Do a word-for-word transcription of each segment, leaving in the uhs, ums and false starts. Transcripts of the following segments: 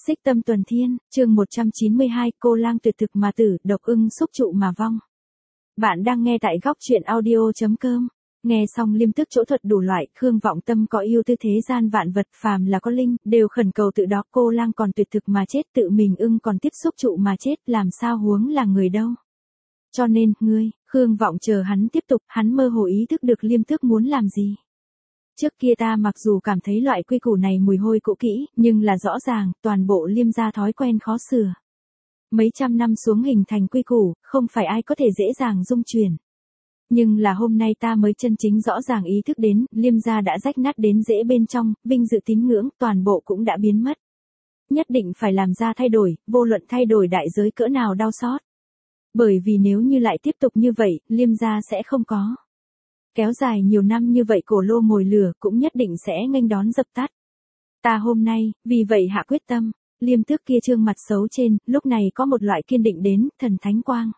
Xích Tâm Tuần Thiên, chương một trăm chín mươi hai, cô lang tuyệt thực mà tử, độc ưng xúc trụ mà vong. Bạn đang nghe tại góc truyện audio chấm com. Nghe xong Liêm Tước chỗ thuật đủ loại, Khương Vọng Tâm có yêu tư thế gian vạn vật phàm là có linh, đều khẩn cầu tự đó, cô lang còn tuyệt thực mà chết, tự mình ưng còn tiếp xúc trụ mà chết, làm sao huống là người đâu. Cho nên, ngươi, Khương Vọng chờ hắn tiếp tục, hắn mơ hồ ý thức được Liêm Tước muốn làm gì. Trước kia ta mặc dù cảm thấy loại quy củ này mùi hôi cũ kỹ, nhưng là rõ ràng, toàn bộ Liêm gia thói quen khó sửa. Mấy trăm năm xuống hình thành quy củ, không phải ai có thể dễ dàng dung chuyển. Nhưng là hôm nay ta mới chân chính rõ ràng ý thức đến, Liêm gia đã rách nát đến rễ bên trong, vinh dự tín ngưỡng, toàn bộ cũng đã biến mất. Nhất định phải làm ra thay đổi, vô luận thay đổi đại giới cỡ nào đau xót. Bởi vì nếu như lại tiếp tục như vậy, Liêm gia sẽ không có. Kéo dài nhiều năm như vậy cổ lô mồi lửa cũng nhất định sẽ nghênh đón dập tắt. Ta hôm nay, vì vậy hạ quyết tâm, Liêm Tước kia trương mặt xấu trên, lúc này có một loại kiên định đến, thần thánh quang.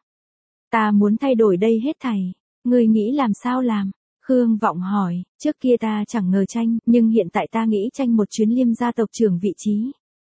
Ta muốn thay đổi đây hết thảy, ngươi nghĩ làm sao làm? Khương Vọng hỏi, trước kia ta chẳng ngờ tranh, nhưng hiện tại ta nghĩ tranh một chuyến Liêm gia tộc trưởng vị trí.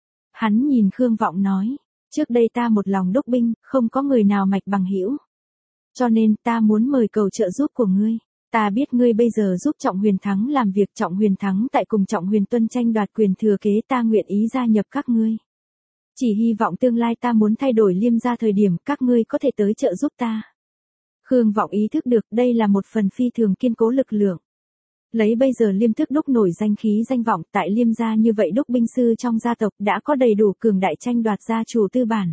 Hắn nhìn Khương Vọng nói, trước đây ta một lòng đúc binh, không có người nào mạch bằng hữu. Cho nên ta muốn mời cầu trợ giúp của ngươi. Ta biết ngươi bây giờ giúp Trọng Huyền Thắng làm việc, Trọng Huyền Thắng tại cùng Trọng Huyền Tuân tranh đoạt quyền thừa kế, ta nguyện ý gia nhập các ngươi. Chỉ hy vọng tương lai ta muốn thay đổi Liêm gia thời điểm, các ngươi có thể tới trợ giúp ta. Khương Vọng ý thức được đây là một phần phi thường kiên cố lực lượng. Lấy bây giờ Liêm Tước đúc nổi danh khí danh vọng tại Liêm gia như vậy, đúc binh sư trong gia tộc đã có đầy đủ cường đại tranh đoạt gia chủ tư bản.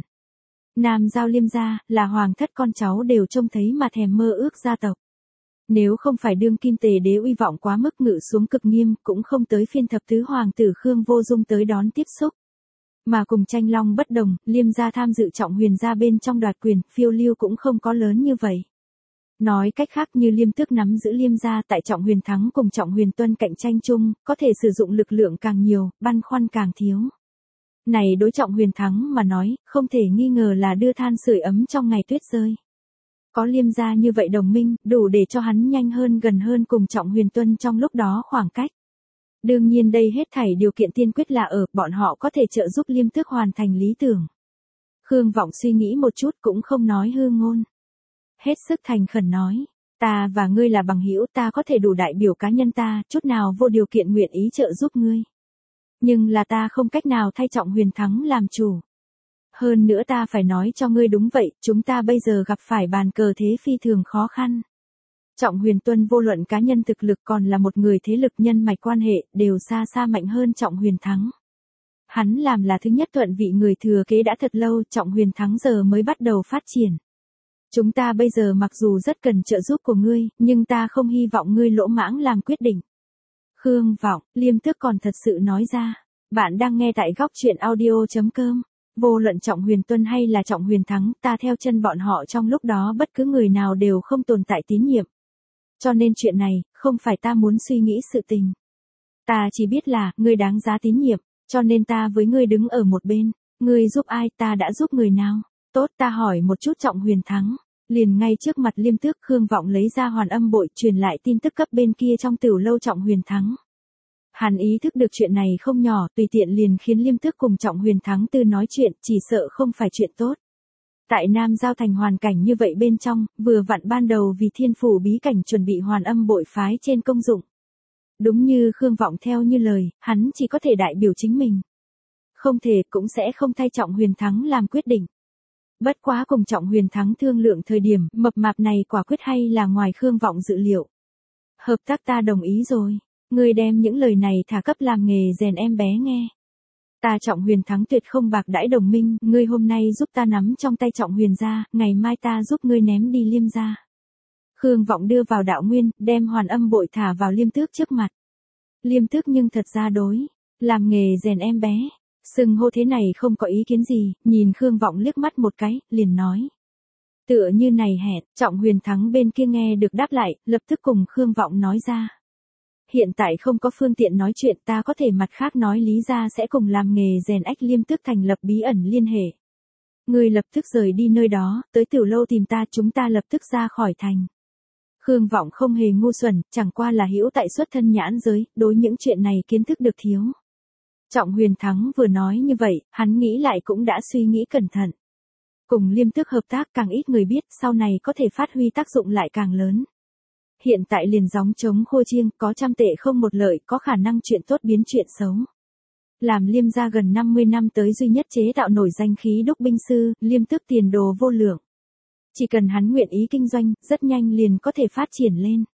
Nam giao Liêm gia là hoàng thất con cháu đều trông thấy mà thèm mơ ước gia tộc. Nếu không phải đương kim tề đế uy vọng quá mức ngự xuống cực nghiêm, cũng không tới phiên thập tứ hoàng tử Khương Vô Dung tới đón tiếp xúc. Mà cùng tranh long bất đồng, Liêm gia tham dự Trọng Huyền gia bên trong đoạt quyền, phiêu lưu cũng không có lớn như vậy. Nói cách khác, như Liêm Tước nắm giữ Liêm gia tại Trọng Huyền Thắng cùng Trọng Huyền Tuân cạnh tranh chung, có thể sử dụng lực lượng càng nhiều, băn khoăn càng thiếu. Này đối Trọng Huyền Thắng mà nói, không thể nghi ngờ là đưa than sưởi ấm trong ngày tuyết rơi. Có Liêm gia như vậy đồng minh, đủ để cho hắn nhanh hơn gần hơn cùng Trọng Huyền Tuân trong lúc đó khoảng cách. Đương nhiên đây hết thảy điều kiện tiên quyết là ở, bọn họ có thể trợ giúp Liêm Tước hoàn thành lý tưởng. Khương Vọng suy nghĩ một chút cũng không nói hư ngôn. Hết sức thành khẩn nói, ta và ngươi là bằng hữu, ta có thể đủ đại biểu cá nhân ta, chút nào vô điều kiện nguyện ý trợ giúp ngươi. Nhưng là ta không cách nào thay Trọng Huyền Thắng làm chủ. Hơn nữa ta phải nói cho ngươi đúng vậy, chúng ta bây giờ gặp phải bàn cờ thế phi thường khó khăn. Trọng Huyền Tuân vô luận cá nhân thực lực còn là một người thế lực nhân mạch quan hệ, đều xa xa mạnh hơn Trọng Huyền Thắng. Hắn làm là thứ nhất thuận vị người thừa kế đã thật lâu, Trọng Huyền Thắng giờ mới bắt đầu phát triển. Chúng ta bây giờ mặc dù rất cần trợ giúp của ngươi, nhưng ta không hy vọng ngươi lỗ mãng làm quyết định. Khương Vọng, Liêm Tước còn thật sự nói ra. Bạn đang nghe tại góc truyện audio chấm com. Vô luận Trọng Huyền Tuân hay là Trọng Huyền Thắng, ta theo chân bọn họ trong lúc đó bất cứ người nào đều không tồn tại tín nhiệm. Cho nên chuyện này, không phải ta muốn suy nghĩ sự tình. Ta chỉ biết là, ngươi đáng giá tín nhiệm, cho nên ta với ngươi đứng ở một bên. Ngươi giúp ai, ta đã giúp người nào. Tốt, ta hỏi một chút Trọng Huyền Thắng. Liền ngay trước mặt Liêm Tước, Khương Vọng lấy ra hoàn âm bội, truyền lại tin tức cấp bên kia trong tiểu lâu Trọng Huyền Thắng. Hắn ý thức được chuyện này không nhỏ, tùy tiện liền khiến Liêm Tước cùng Trọng Huyền Thắng Tư nói chuyện, chỉ sợ không phải chuyện tốt. Tại Nam Giao Thành hoàn cảnh như vậy bên trong, vừa vặn ban đầu vì thiên phủ bí cảnh chuẩn bị hoàn âm bội phái trên công dụng. Đúng như Khương Vọng theo như lời, hắn chỉ có thể đại biểu chính mình. Không thể cũng sẽ không thay Trọng Huyền Thắng làm quyết định. Bất quá cùng Trọng Huyền Thắng thương lượng thời điểm, mập mạp này quả quyết hay là ngoài Khương Vọng dự liệu. Hợp tác ta đồng ý rồi. Ngươi đem những lời này thả cấp làm nghề rèn em bé nghe. Ta Trọng Huyền Thắng tuyệt không bạc đãi đồng minh, ngươi hôm nay giúp ta nắm trong tay Trọng Huyền gia, ngày mai ta giúp ngươi ném đi Liêm gia. Khương Vọng đưa vào đạo nguyên, đem hoàn âm bội thả vào Liêm Tước trước mặt. Liêm Tước nhưng thật ra đối, làm nghề rèn em bé. Sừng hô thế này không có ý kiến gì, nhìn Khương Vọng liếc mắt một cái, liền nói. Tựa như này hẹn, Trọng Huyền Thắng bên kia nghe được đáp lại, lập tức cùng Khương Vọng nói ra. Hiện tại không có phương tiện nói chuyện, ta có thể mặt khác nói lý ra sẽ cùng làm nghề rèn ách Liêm Tước thành lập bí ẩn liên hệ. Ngươi lập tức rời đi nơi đó, tới tiểu lâu tìm ta, chúng ta lập tức ra khỏi thành. Khương Vọng không hề ngu xuẩn, chẳng qua là hữu tại xuất thân nhãn giới, đối những chuyện này kiến thức được thiếu. Trọng Huyền Thắng vừa nói như vậy, hắn nghĩ lại cũng đã suy nghĩ cẩn thận. Cùng Liêm Tước hợp tác càng ít người biết, sau này có thể phát huy tác dụng lại càng lớn. Hiện tại liền gióng trống khua chiêng, có trăm tệ không một lợi, có khả năng chuyện tốt biến chuyện xấu. Làm Liêm gia gần năm mươi năm tới duy nhất chế tạo nổi danh khí đúc binh sư, Liêm Tước tiền đồ vô lượng. Chỉ cần hắn nguyện ý kinh doanh, rất nhanh liền có thể phát triển lên.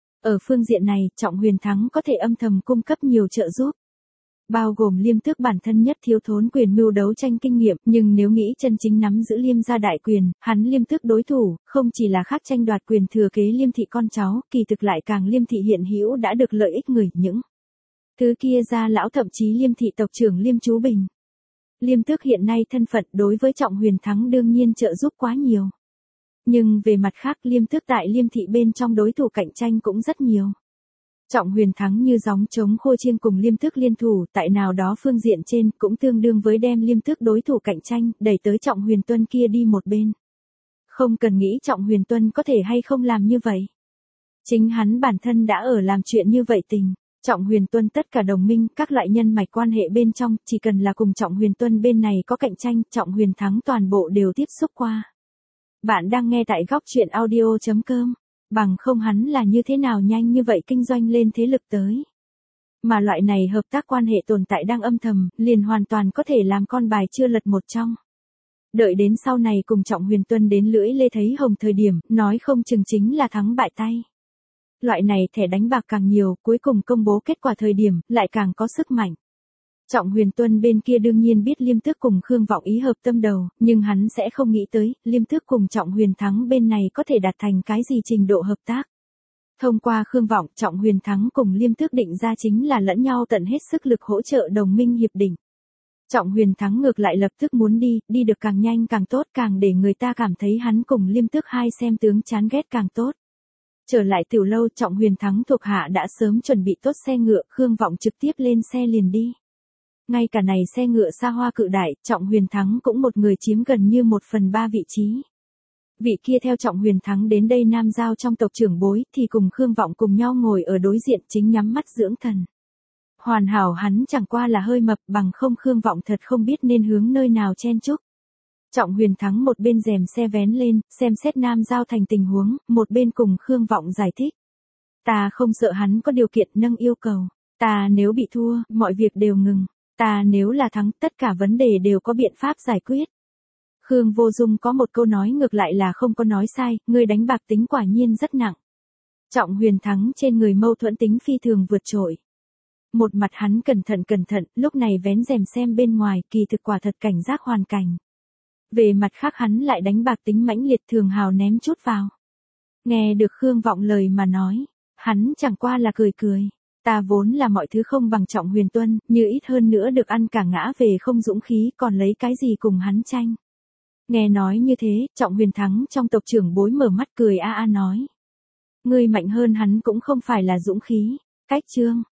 Ở phương diện này, Trọng Huyền Thắng có thể âm thầm cung cấp nhiều trợ giúp. Bao gồm Liêm Tước bản thân nhất thiếu thốn quyền mưu đấu tranh kinh nghiệm, nhưng nếu nghĩ chân chính nắm giữ Liêm gia đại quyền, hắn Liêm Tước đối thủ, không chỉ là khác tranh đoạt quyền thừa kế Liêm thị con cháu, kỳ thực lại càng Liêm thị hiện hữu đã được lợi ích người, những thứ kia gia lão thậm chí Liêm thị tộc trưởng Liêm Chú Bình. Liêm Tước hiện nay thân phận đối với Trọng Huyền Thắng đương nhiên trợ giúp quá nhiều. Nhưng về mặt khác Liêm Tước tại Liêm thị bên trong đối thủ cạnh tranh cũng rất nhiều. Trọng Huyền Thắng như gióng trống khua chiêng cùng Liêm Tước liên thủ, tại nào đó phương diện trên cũng tương đương với đem Liêm Tước đối thủ cạnh tranh, đẩy tới Trọng Huyền Tuân kia đi một bên. Không cần nghĩ Trọng Huyền Tuân có thể hay không làm như vậy. Chính hắn bản thân đã ở làm chuyện như vậy tình. Trọng Huyền Tuân tất cả đồng minh, các loại nhân mạch quan hệ bên trong, chỉ cần là cùng Trọng Huyền Tuân bên này có cạnh tranh, Trọng Huyền Thắng toàn bộ đều tiếp xúc qua. Bạn đang nghe tại góc truyện audio chấm com. Bằng không hắn là như thế nào nhanh như vậy kinh doanh lên thế lực tới. Mà loại này hợp tác quan hệ tồn tại đang âm thầm, liền hoàn toàn có thể làm con bài chưa lật một trong. Đợi đến sau này cùng Trọng Huyền Tuân đến lưỡi lê thấy hồng thời điểm, nói không chừng chính là thắng bại tay. Loại này thẻ đánh bạc càng nhiều, cuối cùng công bố kết quả thời điểm, lại càng có sức mạnh. Trọng Huyền Tuân bên kia đương nhiên biết Liêm Tước cùng Khương Vọng ý hợp tâm đầu, nhưng hắn sẽ không nghĩ tới, Liêm Tước cùng Trọng Huyền Thắng bên này có thể đạt thành cái gì trình độ hợp tác. Thông qua Khương Vọng, Trọng Huyền Thắng cùng Liêm Tước định ra chính là lẫn nhau tận hết sức lực hỗ trợ đồng minh hiệp định. Trọng Huyền Thắng ngược lại lập tức muốn đi, đi được càng nhanh càng tốt, càng để người ta cảm thấy hắn cùng Liêm Tước hai xem tướng chán ghét càng tốt. Trở lại tiểu lâu, Trọng Huyền Thắng thuộc hạ đã sớm chuẩn bị tốt xe ngựa, Khương Vọng trực tiếp lên xe liền đi. Ngay cả này xe ngựa xa hoa cự đại, Trọng Huyền Thắng cũng một người chiếm gần như một phần ba vị trí. Vị kia theo Trọng Huyền Thắng đến đây nam giao trong tộc trưởng bối, thì cùng Khương Vọng cùng nhau ngồi ở đối diện chính nhắm mắt dưỡng thần. Hoàn hảo hắn chẳng qua là hơi mập, bằng không Khương Vọng thật không biết nên hướng nơi nào chen chúc. Trọng Huyền Thắng một bên rèm xe vén lên, xem xét nam giao thành tình huống, một bên cùng Khương Vọng giải thích. Ta không sợ hắn có điều kiện nâng yêu cầu. Ta nếu bị thua, mọi việc đều ngừng. Ta nếu là thắng, tất cả vấn đề đều có biện pháp giải quyết. Khương Vô Dung có một câu nói ngược lại là không có nói sai, người đánh bạc tính quả nhiên rất nặng. Trọng Huyền Thắng trên người mâu thuẫn tính phi thường vượt trội. Một mặt hắn cẩn thận cẩn thận, lúc này vén rèm xem bên ngoài, kỳ thực quả thật cảnh giác hoàn cảnh. Về mặt khác hắn lại đánh bạc tính mãnh liệt, thường hào ném chút vào. Nghe được Khương Vọng lời mà nói, hắn chẳng qua là cười cười. Ta vốn là mọi thứ không bằng Trọng Huyền Tuân, như ít hơn nữa được ăn cả ngã về không dũng khí, còn lấy cái gì cùng hắn tranh. Nghe nói như thế, Trọng Huyền Thắng trong tộc trưởng bối mở mắt cười a a nói. Ngươi mạnh hơn hắn cũng không phải là dũng khí. Cách chương,